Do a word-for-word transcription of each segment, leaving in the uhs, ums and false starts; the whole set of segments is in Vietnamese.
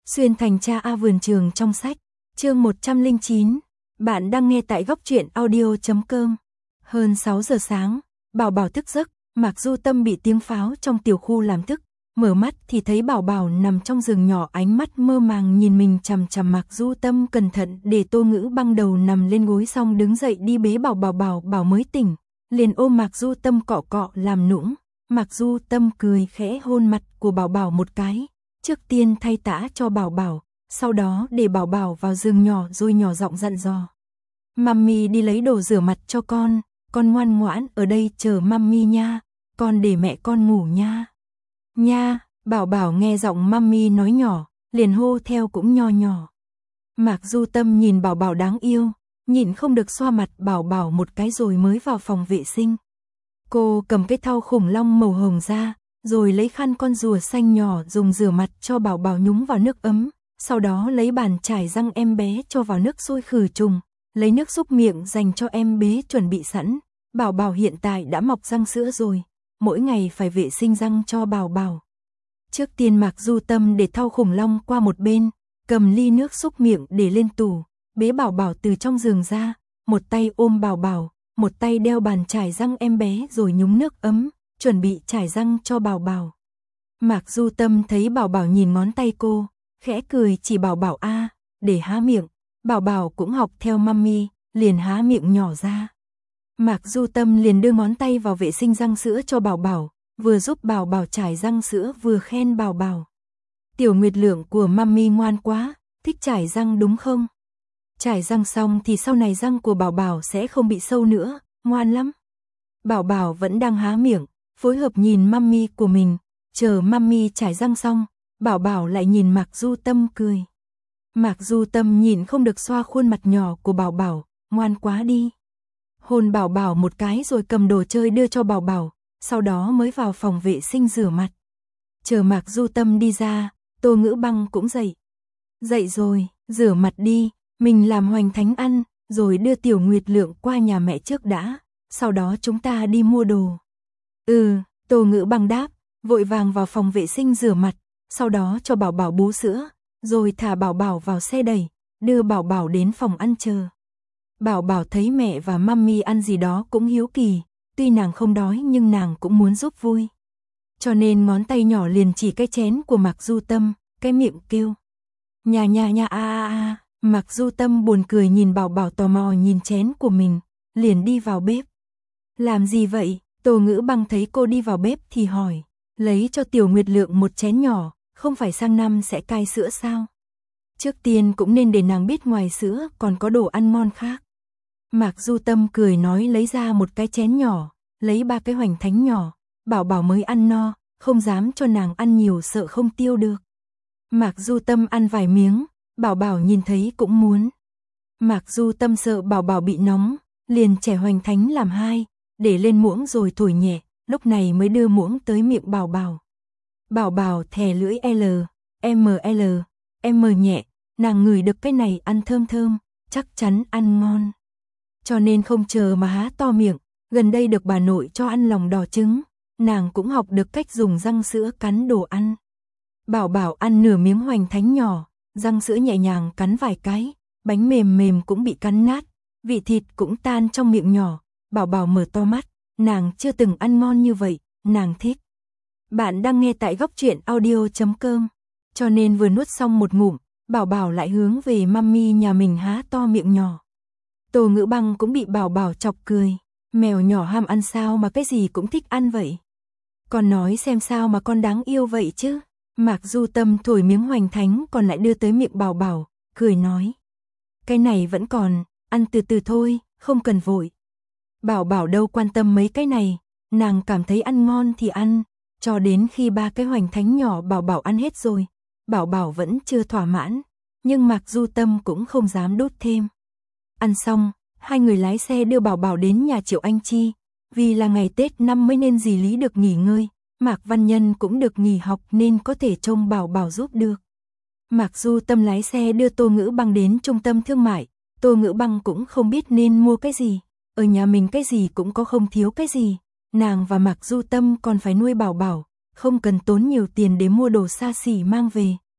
Xuyên thành cha A vườn trường trong sách, chương một trăm lẻ chín. Bạn đang nghe tại góc truyện audio chấm com. Hơn sáu giờ sáng, Bảo Bảo thức giấc, Mạc Du Tâm bị tiếng pháo trong tiểu khu làm thức, mở mắt thì thấy Bảo Bảo nằm trong giường nhỏ, ánh mắt mơ màng nhìn mình chằm chằm. Mạc Du Tâm cẩn thận để Tô Ngữ Băng đầu nằm lên gối xong đứng dậy đi bế Bảo Bảo. Bảo Bảo mới tỉnh, liền ôm Mạc Du Tâm cọ cọ làm nũng. Mạc Du Tâm cười khẽ hôn mặt của Bảo Bảo một cái, trước tiên thay tã cho Bảo Bảo, sau đó để Bảo Bảo vào giường nhỏ rồi nhỏ giọng dặn dò. Mummy đi lấy đồ rửa mặt cho con, con ngoan ngoãn ở đây chờ Mummy nha, con để mẹ con ngủ nha. Nha, Bảo Bảo nghe giọng Mummy nói nhỏ, liền hô theo cũng nho nhỏ. Mạc Du Tâm nhìn Bảo Bảo đáng yêu, nhịn không được xoa mặt Bảo Bảo một cái rồi mới vào phòng vệ sinh. Cô cầm cái thau khủng long màu hồng ra, rồi lấy khăn con rùa xanh nhỏ dùng rửa mặt cho Bảo Bảo nhúng vào nước ấm, sau đó lấy bàn chải răng em bé cho vào nước sôi khử trùng, lấy nước súc miệng dành cho em bé chuẩn bị sẵn. Bảo Bảo hiện tại đã mọc răng sữa rồi, mỗi ngày phải vệ sinh răng cho Bảo Bảo. Trước tiên Mạc Du Tâm để thau khủng long qua một bên, cầm ly nước súc miệng để lên tủ, bế Bảo Bảo từ trong giường ra, một tay ôm Bảo Bảo, một tay đeo bàn chải răng em bé rồi nhúng nước ấm, chuẩn bị chải răng cho Bảo Bảo. Mạc Du Tâm thấy Bảo Bảo nhìn ngón tay cô, khẽ cười chỉ Bảo Bảo a, để há miệng. Bảo Bảo cũng học theo Mummy, liền há miệng nhỏ ra. Mạc Du Tâm liền đưa ngón tay vào vệ sinh răng sữa cho Bảo Bảo, vừa giúp Bảo Bảo chải răng sữa vừa khen Bảo Bảo. Tiểu Nguyệt Lượng của Mummy ngoan quá, thích chải răng đúng không? Chải răng xong thì sau này răng của Bảo Bảo sẽ không bị sâu nữa, ngoan lắm. Bảo Bảo vẫn đang há miệng, phối hợp nhìn Mummy của mình, chờ Mummy chải răng xong, Bảo Bảo lại nhìn Mạc Du Tâm cười. Mạc Du Tâm nhìn không được xoa khuôn mặt nhỏ của Bảo Bảo, ngoan quá đi. Hôn Bảo Bảo một cái rồi cầm đồ chơi đưa cho Bảo Bảo, sau đó mới vào phòng vệ sinh rửa mặt. Chờ Mạc Du Tâm đi ra, Tô Ngữ Băng cũng dậy. Dậy rồi, rửa mặt đi, mình làm hoành thánh ăn, rồi đưa Tiểu Nguyệt Lượng qua nhà mẹ trước đã, sau đó chúng ta đi mua đồ. Ừ, Tô Ngữ Băng đáp, vội vàng vào phòng vệ sinh rửa mặt, sau đó cho Bảo Bảo bú sữa, rồi thả Bảo Bảo vào xe đẩy, đưa Bảo Bảo đến phòng ăn chờ. Bảo Bảo thấy mẹ và Mummy ăn gì đó cũng hiếu kỳ, tuy nàng không đói nhưng nàng cũng muốn giúp vui. Cho nên ngón tay nhỏ liền chỉ cái chén của Mạc Du Tâm, cái miệng kêu. Nhà nhà nhà a a a, Mạc Du Tâm buồn cười nhìn Bảo Bảo tò mò nhìn chén của mình, liền đi vào bếp. Làm gì vậy? Tô Ngữ Băng thấy cô đi vào bếp thì hỏi, lấy cho Tiểu Nguyệt Lượng một chén nhỏ, không phải sang năm sẽ cai sữa sao? Trước tiên cũng nên để nàng biết ngoài sữa còn có đồ ăn ngon khác. Mạc Du Tâm cười nói lấy ra một cái chén nhỏ, lấy ba cái hoành thánh nhỏ, Bảo Bảo mới ăn no, không dám cho nàng ăn nhiều sợ không tiêu được. Mạc Du Tâm ăn vài miếng, Bảo Bảo nhìn thấy cũng muốn. Mạc Du Tâm sợ Bảo Bảo bị nóng, liền chẻ hoành thánh làm hai, để lên muỗng rồi thổi nhẹ, lúc này mới đưa muỗng tới miệng Bảo Bảo. Bảo Bảo thè lưỡi L, M L, M nhẹ, nàng ngửi được cái này ăn thơm thơm, chắc chắn ăn ngon. Cho nên không chờ mà há to miệng, gần đây được bà nội cho ăn lòng đỏ trứng, nàng cũng học được cách dùng răng sữa cắn đồ ăn. Bảo Bảo ăn nửa miếng hoành thánh nhỏ, răng sữa nhẹ nhàng cắn vài cái, bánh mềm mềm cũng bị cắn nát, vị thịt cũng tan trong miệng nhỏ. Bảo Bảo mở to mắt, nàng chưa từng ăn ngon như vậy, nàng thích. Bạn đang nghe tại góc truyện audio chấm com, cho nên vừa nuốt xong một ngụm, Bảo Bảo lại hướng về Mummy nhà mình há to miệng nhỏ. Tô Ngữ Băng cũng bị Bảo Bảo chọc cười, mèo nhỏ ham ăn sao mà cái gì cũng thích ăn vậy. Con nói xem sao mà con đáng yêu vậy chứ. Mạc Du Tâm thổi miếng hoành thánh còn lại đưa tới miệng Bảo Bảo, cười nói. Cái này vẫn còn, ăn từ từ thôi, không cần vội. Bảo Bảo đâu quan tâm mấy cái này, nàng cảm thấy ăn ngon thì ăn, cho đến khi ba cái hoành thánh nhỏ Bảo Bảo ăn hết rồi. Bảo Bảo vẫn chưa thỏa mãn, nhưng Mạc Du Tâm cũng không dám đốt thêm. Ăn xong, hai người lái xe đưa Bảo Bảo đến nhà Triệu Anh Chi, vì là ngày Tết năm mới nên dì Lý được nghỉ ngơi, Mạc Văn Nhân cũng được nghỉ học nên có thể trông Bảo Bảo giúp được. Mạc Du Tâm lái xe đưa Tô Ngữ Băng đến trung tâm thương mại, Tô Ngữ Băng cũng không biết nên mua cái gì, ở nhà mình cái gì cũng có không thiếu cái gì, nàng và Mạc Du Tâm còn phải nuôi Bảo Bảo, không cần tốn nhiều tiền để mua đồ xa xỉ mang về,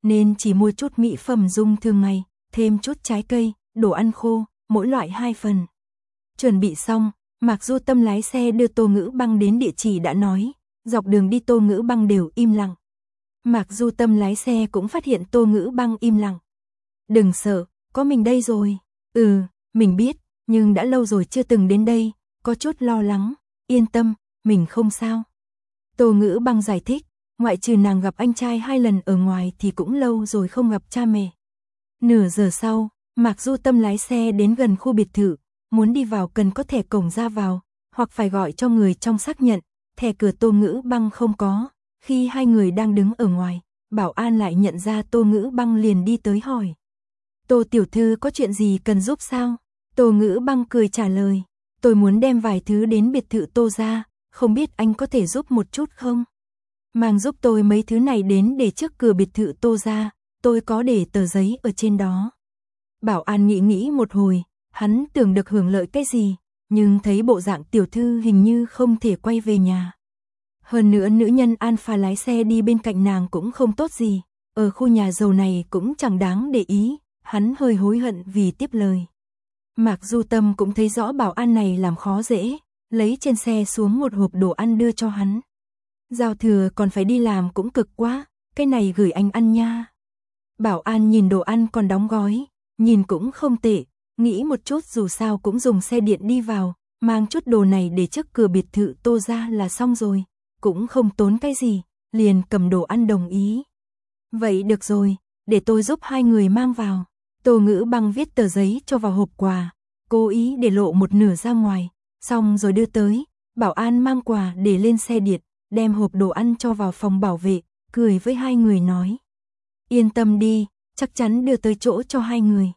nên chỉ mua chút mỹ phẩm dùng thường ngày, thêm chút trái cây, đồ ăn khô, mỗi loại hai phần. Chuẩn bị xong, Mạc Du Tâm lái xe đưa Tô Ngữ Băng đến địa chỉ đã nói, dọc đường đi Tô Ngữ Băng đều im lặng. Mạc Du Tâm lái xe cũng phát hiện Tô Ngữ Băng im lặng. Đừng sợ, có mình đây rồi. Ừ, mình biết, nhưng đã lâu rồi chưa từng đến đây, có chút lo lắng, yên tâm, mình không sao. Tô Ngữ Băng giải thích, ngoại trừ nàng gặp anh trai hai lần ở ngoài thì cũng lâu rồi không gặp cha mẹ. Nửa giờ sau, Mạc Du Tâm lái xe đến gần khu biệt thự, muốn đi vào cần có thẻ cổng ra vào, hoặc phải gọi cho người trong xác nhận, thẻ cửa Tô Ngữ Băng không có. Khi hai người đang đứng ở ngoài, bảo an lại nhận ra Tô Ngữ Băng liền đi tới hỏi. Tô tiểu thư có chuyện gì cần giúp sao? Tô Ngữ Băng cười trả lời, tôi muốn đem vài thứ đến biệt thự Tô ra, không biết anh có thể giúp một chút không? Mang giúp tôi mấy thứ này đến để trước cửa biệt thự Tô ra, tôi có để tờ giấy ở trên đó. Bảo an nghĩ nghĩ một hồi, hắn tưởng được hưởng lợi cái gì, nhưng thấy bộ dạng tiểu thư hình như không thể quay về nhà. Hơn nữa nữ nhân Alpha lái xe đi bên cạnh nàng cũng không tốt gì, ở khu nhà giàu này cũng chẳng đáng để ý, hắn hơi hối hận vì tiếp lời. Mạc Du Tâm cũng thấy rõ bảo an này làm khó dễ, lấy trên xe xuống một hộp đồ ăn đưa cho hắn. Giao thừa còn phải đi làm cũng cực quá, cái này gửi anh ăn nha. Bảo an nhìn đồ ăn còn đóng gói, nhìn cũng không tệ, nghĩ một chút dù sao cũng dùng xe điện đi vào, mang chút đồ này để trước cửa biệt thự Tô ra là xong rồi, cũng không tốn cái gì, liền cầm đồ ăn đồng ý. Vậy được rồi, để tôi giúp hai người mang vào. Tô Ngữ Băng viết tờ giấy cho vào hộp quà, cố ý để lộ một nửa ra ngoài, xong rồi đưa tới, bảo an mang quà để lên xe điện, đem hộp đồ ăn cho vào phòng bảo vệ, cười với hai người nói. Yên tâm đi, chắc chắn đưa tới chỗ cho hai người.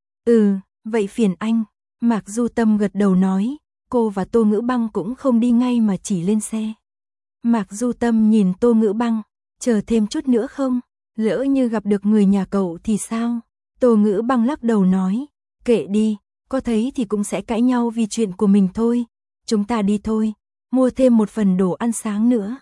Ừ, vậy phiền anh. Mạc Du Tâm gật đầu nói, cô và Tô Ngữ Băng cũng không đi ngay mà chỉ lên xe. Mạc Du Tâm nhìn Tô Ngữ Băng, chờ thêm chút nữa không? Lỡ như gặp được người nhà cậu thì sao? Tô Ngữ Băng lắc đầu nói, kệ đi, có thấy thì cũng sẽ cãi nhau vì chuyện của mình thôi. Chúng ta đi thôi, mua thêm một phần đồ ăn sáng nữa.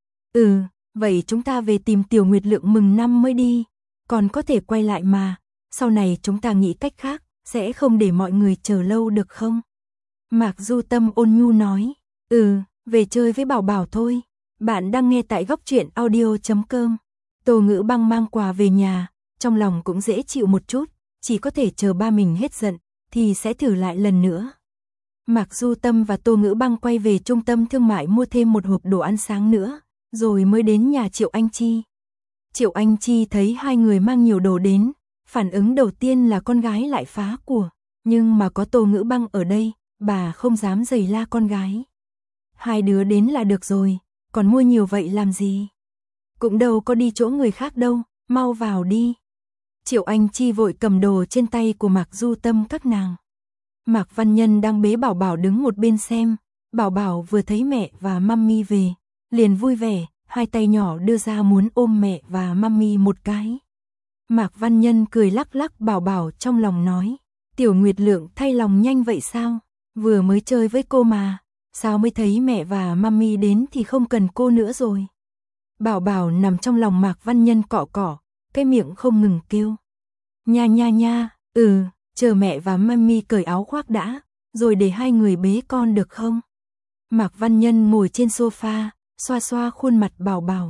Ừ, vậy chúng ta về tìm Tiểu Nguyệt Lượng mừng năm mới đi, còn có thể quay lại mà, sau này chúng ta nghĩ cách khác, sẽ không để mọi người chờ lâu được không? Mạc Du Tâm ôn nhu nói, ừ, về chơi với Bảo Bảo thôi. Bạn đang nghe tại góc truyện audio chấm com. Tô Ngữ Băng mang quà về nhà, trong lòng cũng dễ chịu một chút, chỉ có thể chờ ba mình hết giận, thì sẽ thử lại lần nữa. Mạc Du Tâm và Tô Ngữ Băng quay về trung tâm thương mại mua thêm một hộp đồ ăn sáng nữa, rồi mới đến nhà Triệu Anh Chi. Triệu Anh Chi thấy hai người mang nhiều đồ đến, phản ứng đầu tiên là con gái lại phá của, nhưng mà có Tô Ngữ Băng ở đây, bà không dám giày la con gái. Hai đứa đến là được rồi, còn mua nhiều vậy làm gì? Cũng đâu có đi chỗ người khác đâu, mau vào đi. Triệu Anh Chi vội cầm đồ trên tay của Mạc Du Tâm các nàng. Mạc Văn Nhân đang bế Bảo Bảo đứng một bên xem, Bảo Bảo vừa thấy mẹ và mummy về, liền vui vẻ, hai tay nhỏ đưa ra muốn ôm mẹ và mummy một cái. Mạc Văn Nhân cười lắc lắc Bảo Bảo trong lòng nói, Tiểu Nguyệt Lượng thay lòng nhanh vậy sao? Vừa mới chơi với cô mà, sao mới thấy mẹ và mummy đến thì không cần cô nữa rồi. Bảo Bảo nằm trong lòng Mạc Văn Nhân cọ cọ, cái miệng không ngừng kêu. Nha nha nha, ừ, chờ mẹ và mummy cởi áo khoác đã, rồi để hai người bế con được không? Mạc Văn Nhân ngồi trên sofa, xoa xoa khuôn mặt Bảo Bảo.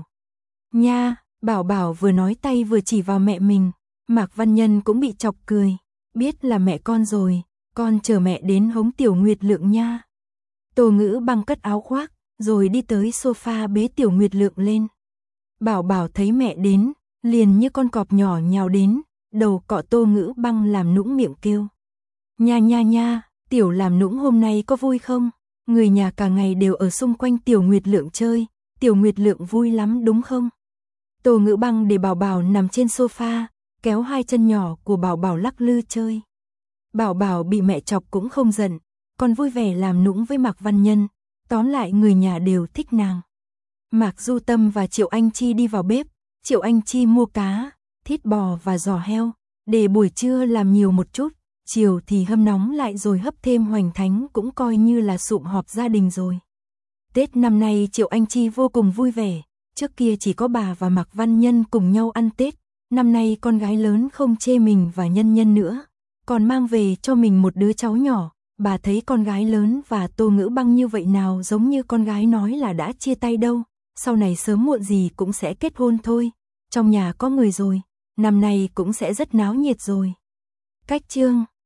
Nha, Bảo Bảo vừa nói tay vừa chỉ vào mẹ mình, Mạc Văn Nhân cũng bị chọc cười, biết là mẹ con rồi, con chờ mẹ đến hống Tiểu Nguyệt Lượng nha. Tô Ngữ Băng cất áo khoác, rồi đi tới sofa bế Tiểu Nguyệt Lượng lên. Bảo Bảo thấy mẹ đến, liền như con cọp nhỏ nhào đến, đầu cọ Tô Ngữ Băng làm nũng miệng kêu. Nha nha nha, Tiểu làm nũng hôm nay có vui không? Người nhà cả ngày đều ở xung quanh Tiểu Nguyệt Lượng chơi, Tiểu Nguyệt Lượng vui lắm đúng không? Tô Ngữ Băng để Bảo Bảo nằm trên sofa, kéo hai chân nhỏ của Bảo Bảo lắc lư chơi. Bảo Bảo bị mẹ chọc cũng không giận, còn vui vẻ làm nũng với Mạc Văn Nhân, tóm lại người nhà đều thích nàng. Mạc Du Tâm và Triệu Anh Chi đi vào bếp, Triệu Anh Chi mua cá, thịt bò và giò heo, để buổi trưa làm nhiều một chút, chiều thì hâm nóng lại rồi hấp thêm hoành thánh cũng coi như là sụm họp gia đình rồi. Tết năm nay Triệu Anh Chi vô cùng vui vẻ, trước kia chỉ có bà và Mạc Văn Nhân cùng nhau ăn Tết, Năm nay con gái lớn không chê mình và Nhân Nhân nữa, còn mang về cho mình một đứa cháu nhỏ. Bà thấy con gái lớn và Tô Ngữ Băng như vậy nào giống như con gái nói là đã chia tay đâu, sau này sớm muộn gì cũng sẽ kết hôn thôi, trong nhà có người rồi, năm nay cũng sẽ rất náo nhiệt rồi. Cách chương